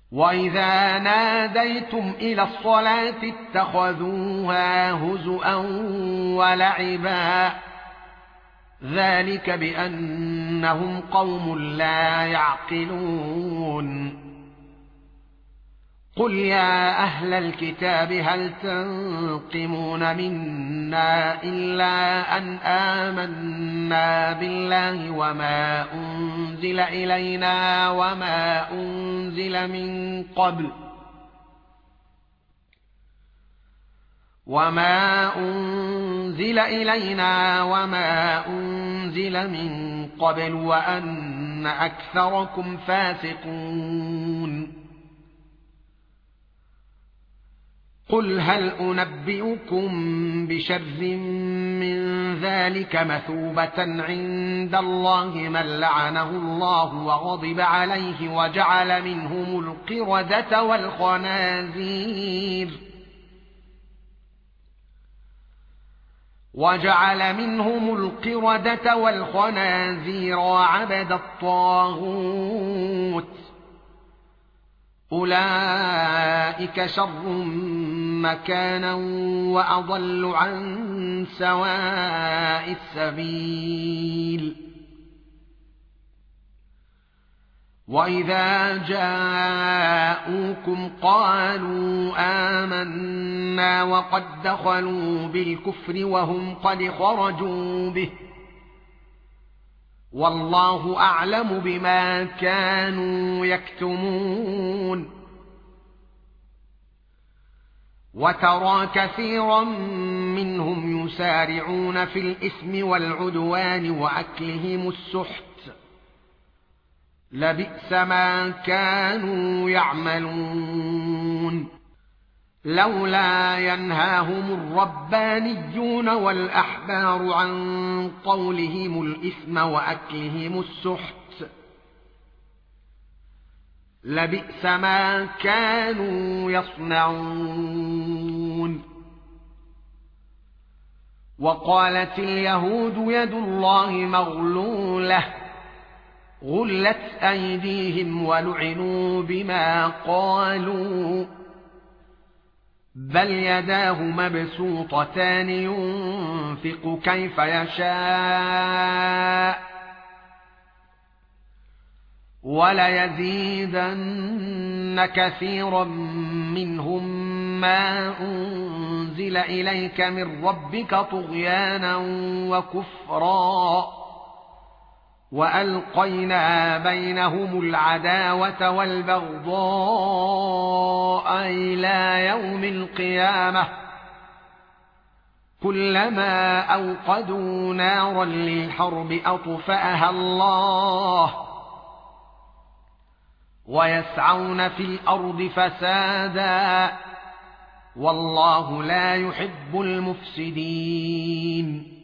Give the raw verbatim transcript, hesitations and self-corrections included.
وَإِذَا نَادَيْتُمْ إِلَى الصَّلَاةِ اتَّخَذُوهَا هُزُوًا وَلَعِبًا ذَلِكَ بِأَنَّهُمْ قَوْمٌ لَّا يَعْقِلُونَ قُلْ يَا أَهْلَ الْكِتَابِ هَلْ تَنقِمُونَ مِنَّا إِلَّا أَنْ آمَنَّا بِاللَّهِ وَمَا أُنزِلَ إِلَيْنَا وَمَا أُنزِلَ مِن قَبْلُ وَمَا أُنزِلَ إِلَيْنَا وَمَا أُنزِلَ مِن قَبْلُ وَأَنَّ أَكْثَرَكُمْ فَاسِقُونَ قُلْ هَلْ أُنَبِّئُكُم بِشَرٍّ مِّن ذَلِكَ مَثُوبَةً عِندَ اللَّهِ مَن لَّعَنَهُ اللَّهُ وَغَضِبَ عَلَيْهِ وَجَعَلَ مِنْهُمُ الْقِرَدَةَ وَالْخَنَازِيرَ وَجَعَلَ مِنْهُمُ الْقِرَدَةَ وَالْخَنَازِيرَ وَعَبَدَ الطَّاغُوتَ أُولَئِكَ شَرٌّ مَكَانًا وَأَضَلُّ عَن سَوَاءِ السَّبِيلِ وَإِذَا جَاءُوكُمْ قَالُوا آمَنَّا وَقَدْ دَخَلُوا بِالْكُفْرِ وَهُمْ قَدْ خَرَجُوا بِهِ وَاللَّهُ أَعْلَمُ بِمَا كَانُوا يَكْتُمُونَ وَتَرَى كَثِيرًا مِنْهُمْ يُسَارِعُونَ فِي الْإِثْمِ وَالْعُدْوَانِ وَأَكْلِهِمُ السُّحْتَ لَبِئْسَ مَا كَانُوا يَعْمَلُونَ لولا ينهاهم الربانيون والأحبار عن قولهم الإثم وأكلهم السحت لبئس ما كانوا يصنعون وقالت اليهود يد الله مغلولة غلت أيديهم ولعنوا بما قالوا بل يداه مبسوطتان ينفق كيف يشاء وليزيدن كثيرا منهم ما أنزل إليك من ربك طغيانا وكفرا وألقينا بينهم العداوة والبغضاء إلى يوم القيامة كلما أوقدوا نارا للحرب أطفأها الله ويسعون في الأرض فسادا والله لا يحب المفسدين